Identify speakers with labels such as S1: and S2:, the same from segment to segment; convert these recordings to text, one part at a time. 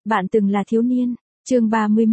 S1: Bạn từng là thiếu niên. Chương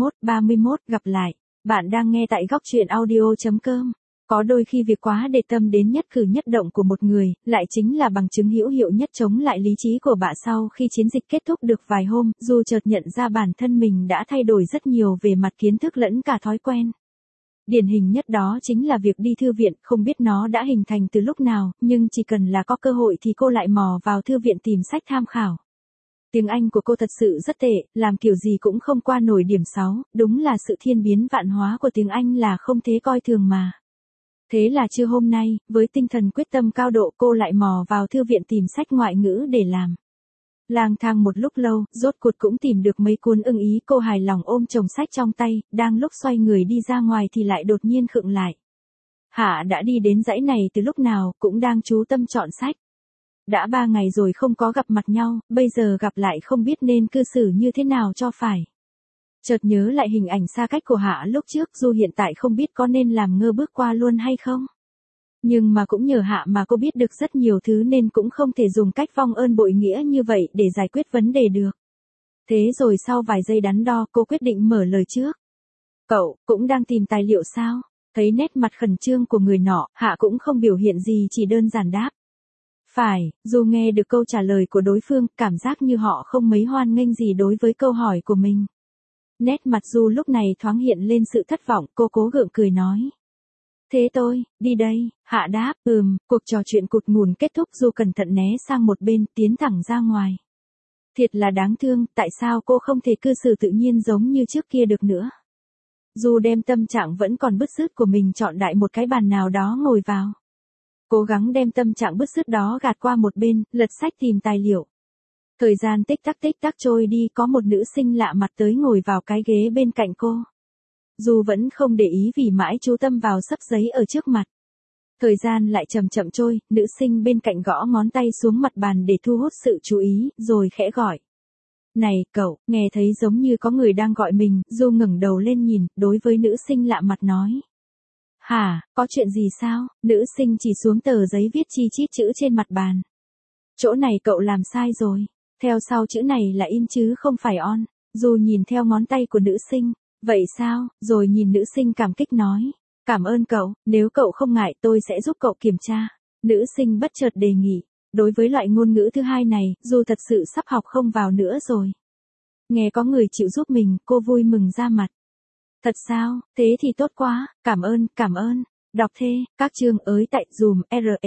S1: 31 gặp lại. Bạn đang nghe tại góc truyện audio.com. Có đôi khi việc quá để tâm đến nhất cử nhất động của một người, lại chính là bằng chứng hữu hiệu nhất chống lại lý trí của bạn. Sau khi chiến dịch kết thúc được vài hôm, Du chợt nhận ra bản thân mình đã thay đổi rất nhiều về mặt kiến thức lẫn cả thói quen. Điển hình nhất đó chính là việc đi thư viện, không biết nó đã hình thành từ lúc nào, nhưng chỉ cần là có cơ hội thì cô lại mò vào thư viện tìm sách tham khảo. Tiếng Anh của cô thật sự rất tệ, làm kiểu gì cũng không qua nổi điểm 6, đúng là sự thiên biến vạn hóa của tiếng Anh là không thể coi thường mà. Thế là trưa hôm nay, với tinh thần quyết tâm cao độ cô lại mò vào thư viện tìm sách ngoại ngữ để làm. Lang thang một lúc lâu, rốt cuộc cũng tìm được mấy cuốn ưng ý, cô hài lòng ôm chồng sách trong tay, đang lúc xoay người đi ra ngoài thì lại đột nhiên khựng lại. Hạ đã đi đến dãy này từ lúc nào, cũng đang chú tâm chọn sách. Đã 3 ngày rồi không có gặp mặt nhau, bây giờ gặp lại không biết nên cư xử như thế nào cho phải. Chợt nhớ lại hình ảnh xa cách của Hạ lúc trước, dù hiện tại không biết có nên làm ngơ bước qua luôn hay không. Nhưng mà cũng nhờ Hạ mà cô biết được rất nhiều thứ nên cũng không thể dùng cách vong ơn bội nghĩa như vậy để giải quyết vấn đề được. Thế rồi sau vài giây đắn đo cô quyết định mở lời trước. Cậu, cũng đang tìm tài liệu sao? Thấy nét mặt khẩn trương của người nọ, Hạ cũng không biểu hiện gì, chỉ đơn giản đáp. Phải, dù nghe được câu trả lời của đối phương, cảm giác như họ không mấy hoan nghênh gì đối với câu hỏi của mình. Nét mặt Du lúc này thoáng hiện lên sự thất vọng, cô cố gượng cười nói. Thế tôi, đi đây, Hạ đáp, cuộc trò chuyện cụt ngùn kết thúc. Du cẩn thận né sang một bên, tiến thẳng ra ngoài. Thiệt là đáng thương, tại sao cô không thể cư xử tự nhiên giống như trước kia được nữa. Du đem tâm trạng vẫn còn bứt rứt của mình chọn đại một cái bàn nào đó ngồi vào. Cố gắng đem tâm trạng bứt rứt đó gạt qua một bên, lật sách tìm tài liệu. Thời gian tích tắc trôi đi, có một nữ sinh lạ mặt tới ngồi vào cái ghế bên cạnh cô. Dù vẫn không để ý vì mãi chú tâm vào xấp giấy ở trước mặt. Thời gian lại chậm chậm trôi, nữ sinh bên cạnh gõ ngón tay xuống mặt bàn để thu hút sự chú ý, rồi khẽ gọi. Này, cậu, nghe thấy giống như có người đang gọi mình, Du ngẩng đầu lên nhìn, đối với nữ sinh lạ mặt nói. Hả, có chuyện gì sao? Nữ sinh chỉ xuống tờ giấy viết chi chít chữ trên mặt bàn. Chỗ này cậu làm sai rồi. Theo sau chữ này là in chứ không phải on. Du nhìn theo ngón tay của nữ sinh. Vậy sao? Rồi nhìn nữ sinh cảm kích nói. Cảm ơn cậu, nếu cậu không ngại tôi sẽ giúp cậu kiểm tra. Nữ sinh bất chợt đề nghị. Đối với loại ngôn ngữ thứ hai này, Du thật sự sắp học không vào nữa rồi. Nghe có người chịu giúp mình, cô vui mừng ra mặt. Thật sao, thế thì tốt quá, cảm ơn. Đọc thê, các chương ới tại dùm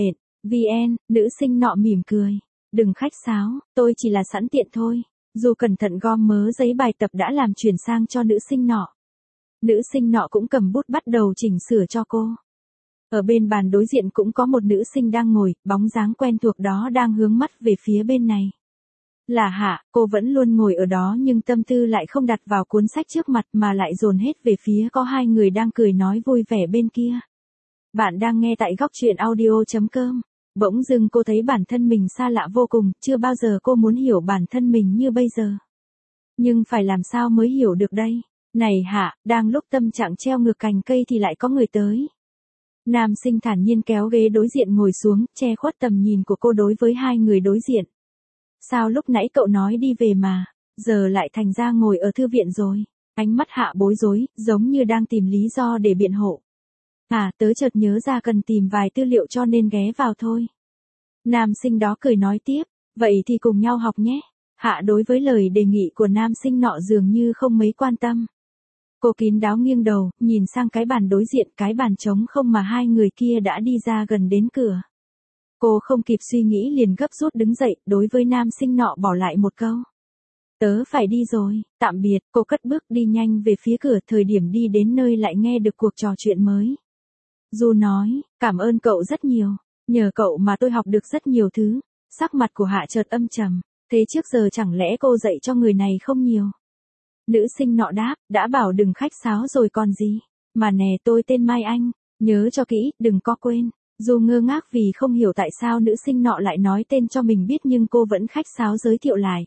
S1: vn, nữ sinh nọ mỉm cười. Đừng khách sáo, tôi chỉ là sẵn tiện thôi. Dù cẩn thận gom mớ giấy bài tập đã làm chuyển sang cho nữ sinh nọ. Nữ sinh nọ cũng cầm bút bắt đầu chỉnh sửa cho cô. Ở bên bàn đối diện cũng có một nữ sinh đang ngồi, bóng dáng quen thuộc đó đang hướng mắt về phía bên này. Là Hạ, cô vẫn luôn ngồi ở đó nhưng tâm tư lại không đặt vào cuốn sách trước mặt mà lại dồn hết về phía có hai người đang cười nói vui vẻ bên kia. Bạn đang nghe tại góc truyện audio.com. Bỗng dưng cô thấy bản thân mình xa lạ vô cùng, chưa bao giờ cô muốn hiểu bản thân mình như bây giờ. Nhưng phải làm sao mới hiểu được đây? Này Hạ, đang lúc tâm trạng treo ngược cành cây thì lại có người tới. Nam sinh thản nhiên kéo ghế đối diện ngồi xuống, che khuất tầm nhìn của cô đối với hai người đối diện. Sao lúc nãy cậu nói đi về mà, giờ lại thành ra ngồi ở thư viện rồi? Ánh mắt Hạ bối rối, giống như đang tìm lý do để biện hộ. Tớ chợt nhớ ra cần tìm vài tư liệu cho nên ghé vào thôi. Nam sinh đó cười nói tiếp, vậy thì cùng nhau học nhé. Hạ đối với lời đề nghị của nam sinh nọ dường như không mấy quan tâm. Cô kín đáo nghiêng đầu, nhìn sang cái bàn đối diện, cái bàn trống không mà hai người kia đã đi ra gần đến cửa. Cô không kịp suy nghĩ liền gấp rút đứng dậy, đối với nam sinh nọ bỏ lại một câu. Tớ phải đi rồi, tạm biệt. Cô cất bước đi nhanh về phía cửa, thời điểm đi đến nơi lại nghe được cuộc trò chuyện mới. Du nói, cảm ơn cậu rất nhiều, nhờ cậu mà tôi học được rất nhiều thứ. Sắc mặt của Hạ chợt âm trầm, thế trước giờ chẳng lẽ cô dạy cho người này không nhiều? Nữ sinh nọ đáp, đã bảo đừng khách sáo rồi còn gì. Mà nè, tôi tên Mai Anh, nhớ cho kỹ, đừng có quên. Dù ngơ ngác vì không hiểu tại sao nữ sinh nọ lại nói tên cho mình biết nhưng cô vẫn khách sáo giới thiệu lại.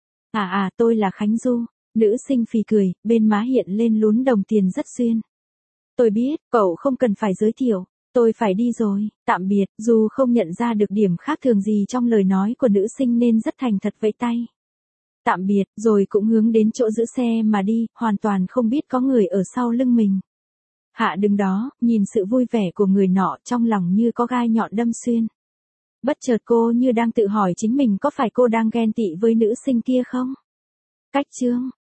S1: Tôi là Khánh Du. Nữ sinh phì cười, bên má hiện lên lún đồng tiền rất xuyên. Tôi biết, cậu không cần phải giới thiệu. Tôi phải đi rồi, tạm biệt. Dù không nhận ra được điểm khác thường gì trong lời nói của nữ sinh nên rất thành thật vẫy tay. tạm biệt, rồi cũng hướng đến chỗ giữ xe mà đi, hoàn toàn không biết có người ở sau lưng mình. Hạ đứng đó, nhìn sự vui vẻ của người nọ, trong lòng như có gai nhọn đâm xuyên. Bất chợt cô như đang tự hỏi chính mình có phải cô đang ghen tị với nữ sinh kia không? Cách chương